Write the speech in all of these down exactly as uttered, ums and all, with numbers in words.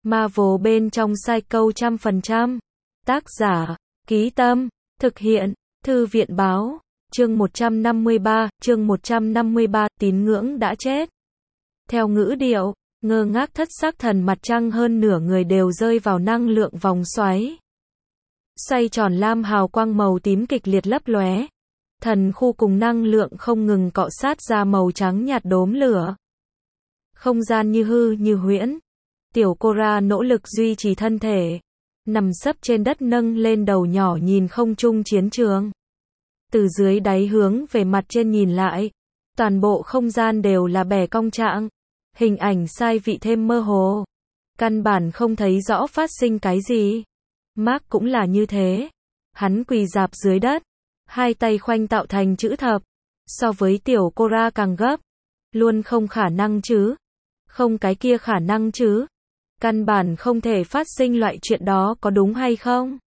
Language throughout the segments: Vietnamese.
Marvel bên trong Psycho trăm phần trăm. Tác giả, Ký Tâm, thực hiện, Thư viện Báo, chương một trăm năm mươi ba, chương một trăm năm mươi ba, tín ngưỡng đã chết. Theo ngữ điệu, ngơ ngác thất sắc thần mặt trăng hơn nửa người đều rơi vào năng lượng vòng xoáy. Xoay tròn lam hào quang màu tím kịch liệt lấp lóe. Thần khu cùng năng lượng không ngừng cọ sát ra màu trắng nhạt đốm lửa. Không gian như hư như huyễn. Tiểu Cora nỗ lực duy trì thân thể. Nằm sấp trên đất nâng lên đầu nhỏ nhìn không trung chiến trường. Từ dưới đáy hướng về mặt trên nhìn lại. Toàn bộ không gian đều là bẻ cong trạng. Hình ảnh sai vị thêm mơ hồ. Căn bản không thấy rõ phát sinh cái gì. Mark cũng là như thế. Hắn quỳ rạp dưới đất. Hai tay khoanh tạo thành chữ thập. So với tiểu Cora càng gấp. Luôn không khả năng chứ. Không cái kia khả năng chứ. Căn bản không thể phát sinh loại chuyện đó có đúng hay không?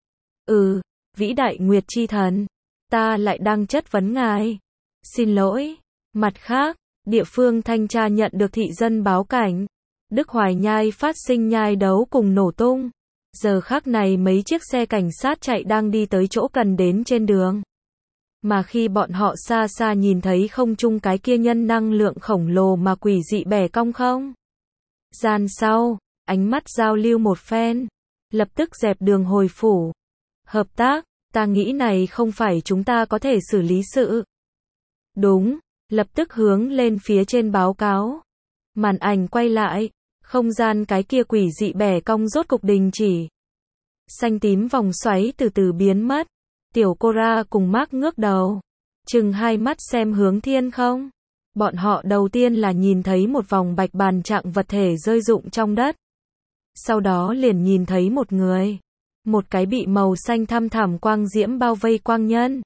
Ừ, vĩ đại Nguyệt Chi Thần. Ta lại đang chất vấn ngài. Xin lỗi. Mặt khác, địa phương thanh tra nhận được thị dân báo cảnh. Đức Hoài Nhai phát sinh nhai đấu cùng nổ tung. Giờ khắc này mấy chiếc xe cảnh sát chạy đang đi tới chỗ cần đến trên đường. Mà khi bọn họ xa xa nhìn thấy không trung cái kia nhân năng lượng khổng lồ mà quỷ dị bẻ cong không gian sau, ánh mắt giao lưu một phen, lập tức dẹp đường hồi phủ. Hợp tác, ta nghĩ này không phải chúng ta có thể xử lý sự. Đúng, lập tức hướng lên phía trên báo cáo. Màn ảnh quay lại, không gian cái kia quỷ dị bẻ cong rốt cục đình chỉ. Xanh tím vòng xoáy từ từ biến mất. Tiểu Cora cùng Mark ngước đầu. Chừng hai mắt xem hướng thiên không. Bọn họ đầu tiên là nhìn thấy một vòng bạch bàn trạng vật thể rơi rụng trong đất. Sau đó liền nhìn thấy một người. Một cái bị màu xanh thăm thẳm quang diễm bao vây quang nhân.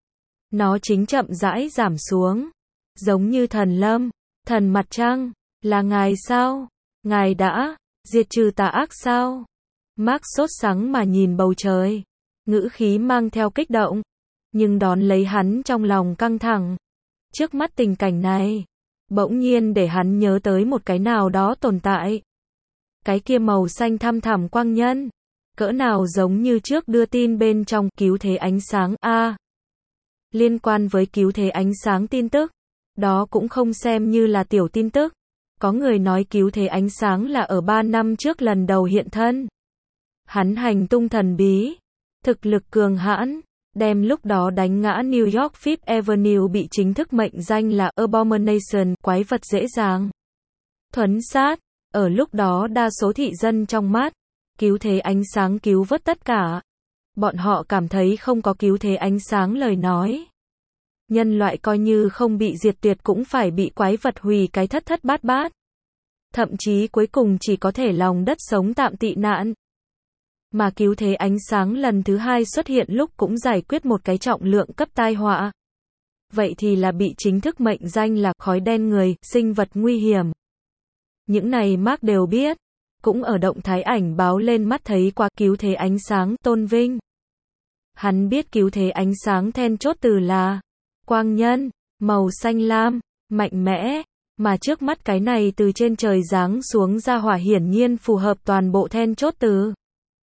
Nó chính chậm rãi giảm xuống. Giống như thần lâm, thần mặt trăng. Là ngài sao? Ngài đã diệt trừ tà ác sao? Mark sốt sắng mà nhìn bầu trời. Ngữ khí mang theo kích động. Nhưng đón lấy hắn trong lòng căng thẳng. Trước mắt tình cảnh này, bỗng nhiên để hắn nhớ tới một cái nào đó tồn tại. Cái kia màu xanh thăm thẳm quang nhân. Cỡ nào giống như trước đưa tin bên trong cứu thế ánh sáng A. À, liên quan với cứu thế ánh sáng tin tức. Đó cũng không xem như là tiểu tin tức. Có người nói cứu thế ánh sáng là ở ba năm trước lần đầu hiện thân. Hắn hành tung thần bí. Thực lực cường hãn. Đem lúc đó đánh ngã New York Fifth Avenue bị chính thức mệnh danh là Abomination, quái vật dễ dàng. Thuấn sát. Ở lúc đó đa số thị dân trong mắt. Cứu thế ánh sáng cứu vớt tất cả. Bọn họ cảm thấy không có cứu thế ánh sáng lời nói. Nhân loại coi như không bị diệt tuyệt cũng phải bị quái vật hủy cái thất thất bát bát. Thậm chí cuối cùng chỉ có thể lòng đất sống tạm tị nạn. Mà cứu thế ánh sáng lần thứ hai xuất hiện lúc cũng giải quyết một cái trọng lượng cấp tai họa. Vậy thì là bị chính thức mệnh danh là khói đen người, sinh vật nguy hiểm. Những này Mark đều biết. Cũng ở động thái ảnh báo lên mắt thấy qua cứu thế ánh sáng tôn vinh. Hắn biết cứu thế ánh sáng then chốt từ là quang nhân, màu xanh lam, mạnh mẽ. Mà trước mắt cái này từ trên trời giáng xuống ra hỏa hiển nhiên phù hợp toàn bộ then chốt từ.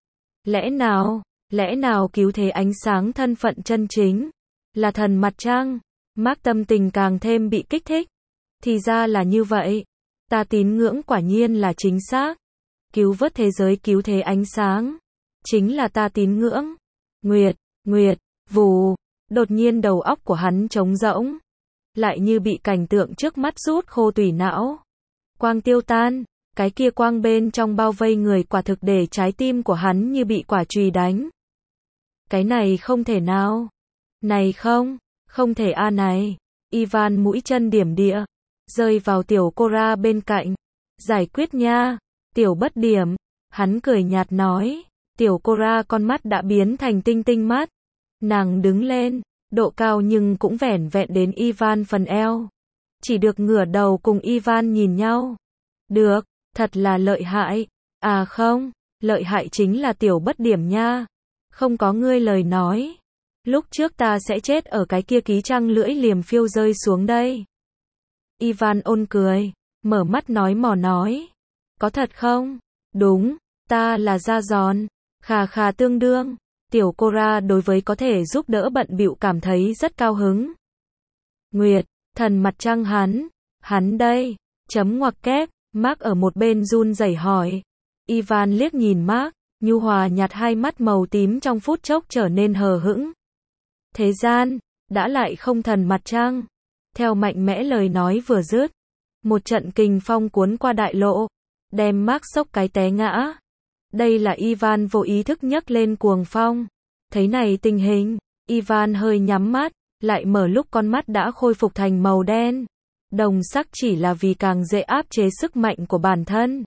Lẽ nào, lẽ nào cứu thế ánh sáng thân phận chân chính là thần mặt trăng? Mark tâm tình càng thêm bị kích thích. Thì ra là như vậy. Ta tín ngưỡng quả nhiên là chính xác. Cứu vớt thế giới cứu thế ánh sáng. Chính là ta tín ngưỡng. Nguyệt, Nguyệt, vù. Đột nhiên đầu óc của hắn trống rỗng. Lại như bị cảnh tượng trước mắt rút khô tủy não. Quang tiêu tan. Cái kia quang bên trong bao vây người quả thực để trái tim của hắn như bị quả chùy đánh. Cái này không thể nào. Này không, không thể a này. Ivan mũi chân điểm địa. Rơi vào tiểu Cora bên cạnh. Giải quyết nha. Tiểu bất điểm. Hắn cười nhạt nói. Tiểu Cora con mắt đã biến thành tinh tinh mắt. Nàng đứng lên. Độ cao nhưng cũng vẻn vẹn đến Ivan phần eo. Chỉ được ngửa đầu cùng Ivan nhìn nhau. Được. Thật là lợi hại. À không, lợi hại chính là tiểu bất điểm nha. Không có ngươi lời nói. Lúc trước ta sẽ chết ở cái kia ký trăng lưỡi liềm phiêu rơi xuống đây. Ivan ôn cười, mở mắt nói mò nói. Có thật không? Đúng, ta là da giòn. Khà khà tương đương. Tiểu Cora đối với có thể giúp đỡ bận bịu cảm thấy rất cao hứng. Nguyệt, thần mặt trăng hắn. Hắn đây. Chấm ngoặc kép. Mark ở một bên run rẩy hỏi. Ivan liếc nhìn Mark, nhu hòa nhạt hai mắt màu tím trong phút chốc trở nên hờ hững. Thế gian, đã lại không thần mặt trăng. Theo mạnh mẽ lời nói vừa dứt, một trận kình phong cuốn qua đại lộ, đem Mark sốc cái té ngã. Đây là Ivan vô ý thức nhấc lên cuồng phong. Thấy này tình hình, Ivan hơi nhắm mắt, lại mở lúc con mắt đã khôi phục thành màu đen. Đồng sắc chỉ là vì càng dễ áp chế sức mạnh của bản thân,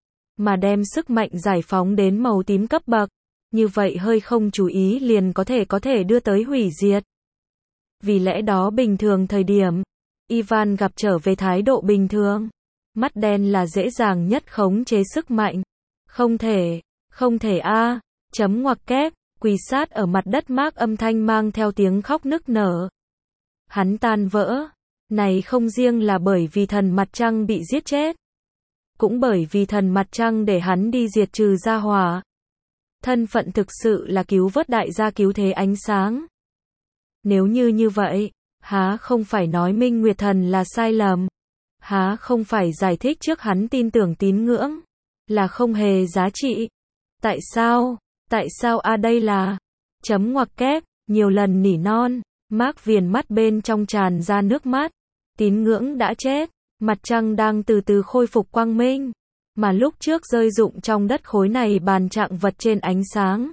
mà đem sức mạnh giải phóng đến màu tím cấp bậc. Như vậy hơi không chú ý liền có thể có thể đưa tới hủy diệt. Vì lẽ đó bình thường thời điểm, Ivan gặp trở về thái độ bình thường. Mắt đen là dễ dàng nhất khống chế sức mạnh. Không thể, không thể a, chấm ngoặc kép, quỳ sát ở mặt đất Mark âm thanh mang theo tiếng khóc nức nở. Hắn tan vỡ. Này không riêng là bởi vì thần mặt trăng bị giết chết, cũng bởi vì thần mặt trăng để hắn đi diệt trừ gia hỏa. Thân phận thực sự là cứu vớt đại gia cứu thế ánh sáng. Nếu như như vậy, há không phải nói Minh Nguyệt Thần là sai lầm? Há không phải giải thích trước hắn tin tưởng tín ngưỡng là không hề giá trị? Tại sao? Tại sao a à đây là chấm ngoặc kép, nhiều lần nỉ non, Mark viền mắt bên trong tràn ra nước mắt. Tín ngưỡng đã chết, mặt trăng đang từ từ khôi phục quang minh, mà lúc trước rơi rụng trong đất khối này bàn trạng vật trên ánh sáng,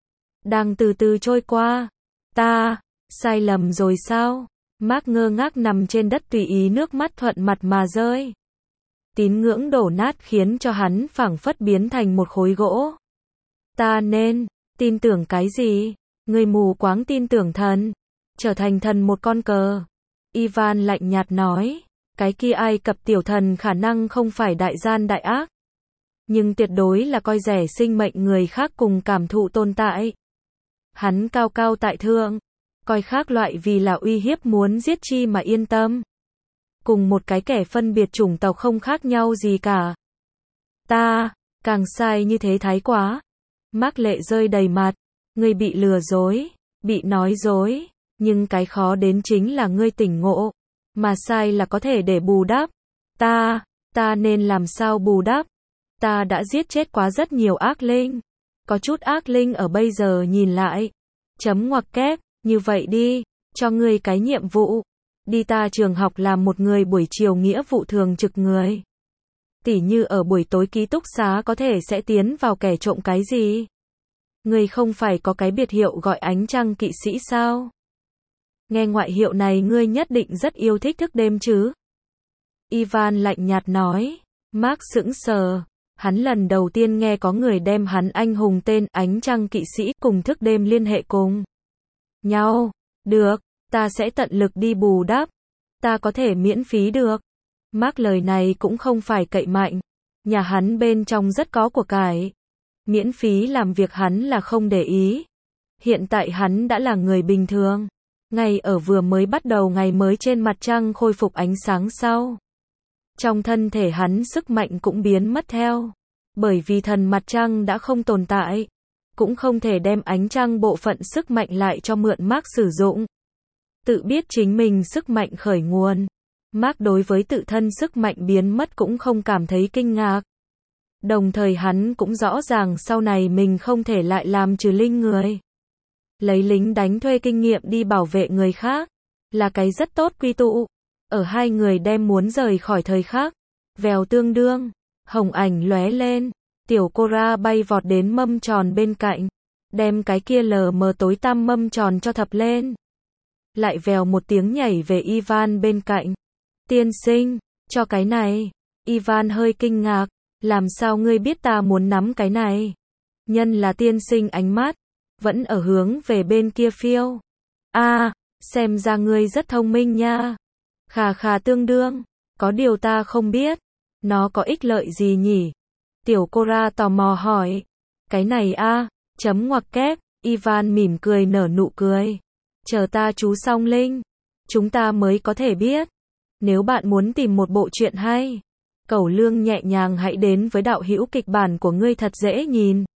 đang từ từ trôi qua. Ta, sai lầm rồi sao? Mark ngơ ngác nằm trên đất tùy ý nước mắt thuận mặt mà rơi. Tín ngưỡng đổ nát khiến cho hắn phảng phất biến thành một khối gỗ. Ta nên tin tưởng cái gì? Người mù quáng tin tưởng thần, trở thành thần một con cờ. Ivan lạnh nhạt nói, cái kia Ai Cập tiểu thần khả năng không phải đại gian đại ác, nhưng tuyệt đối là coi rẻ sinh mệnh người khác cùng cảm thụ tồn tại. Hắn cao cao tại thượng, coi khác loại vì là uy hiếp muốn giết chi mà yên tâm. Cùng một cái kẻ phân biệt chủng tộc không khác nhau gì cả. Ta, càng sai như thế thái quá. Mark lệ rơi đầy mặt, ngươi bị lừa dối, bị nói dối. Nhưng cái khó đến chính là ngươi tỉnh ngộ, mà sai là có thể để bù đắp. Ta, ta nên làm sao bù đắp? Ta đã giết chết quá rất nhiều ác linh. Có chút ác linh ở bây giờ nhìn lại. Chấm ngoặc kép, như vậy đi, cho ngươi cái nhiệm vụ. Đi ta trường học làm một người buổi chiều nghĩa vụ thường trực người. Tỉ như ở buổi tối ký túc xá có thể sẽ tiến vào kẻ trộm cái gì? Ngươi không phải có cái biệt hiệu gọi ánh trăng kỵ sĩ sao? Nghe ngoại hiệu này ngươi nhất định rất yêu thích thức đêm chứ? Ivan lạnh nhạt nói. Mark sững sờ. Hắn lần đầu tiên nghe có người đem hắn anh hùng tên ánh trăng kỵ sĩ cùng thức đêm liên hệ cùng nhau. Được, ta sẽ tận lực đi bù đắp. Ta có thể miễn phí được. Mark lời này cũng không phải cậy mạnh. Nhà hắn bên trong rất có của cải. Miễn phí làm việc hắn là không để ý. Hiện tại hắn đã là người bình thường. Ngay ở vừa mới bắt đầu ngày mới trên mặt trăng khôi phục ánh sáng sau. Trong thân thể hắn sức mạnh cũng biến mất theo. Bởi vì thần mặt trăng đã không tồn tại. Cũng không thể đem ánh trăng bộ phận sức mạnh lại cho mượn Mark sử dụng. Tự biết chính mình sức mạnh khởi nguồn. Mark đối với tự thân sức mạnh biến mất cũng không cảm thấy kinh ngạc. Đồng thời hắn cũng rõ ràng sau này mình không thể lại làm trừ linh người. Lấy lính đánh thuê kinh nghiệm đi bảo vệ người khác, là cái rất tốt quy tụ. Ở hai người đem muốn rời khỏi thời khắc, vèo tương đương, hồng ảnh lóe lên, tiểu Cora bay vọt đến mâm tròn bên cạnh, đem cái kia lờ mờ tối tăm mâm tròn cho thập lên. Lại vèo một tiếng nhảy về Ivan bên cạnh. Tiên sinh, cho cái này. Ivan hơi kinh ngạc, làm sao ngươi biết ta muốn nắm cái này? Nhân là tiên sinh ánh mắt vẫn ở hướng về bên kia phiêu. A, à, xem ra ngươi rất thông minh nha. Khà khà tương đương, có điều ta không biết, nó có ích lợi gì nhỉ? Tiểu Cora tò mò hỏi. Cái này a, à, chấm ngoặc kép, Ivan mỉm cười nở nụ cười. Chờ ta chú xong linh, chúng ta mới có thể biết. Nếu bạn muốn tìm một bộ truyện hay Cẩu Lương nhẹ nhàng hãy đến với đạo hữu kịch bản của ngươi thật dễ nhìn.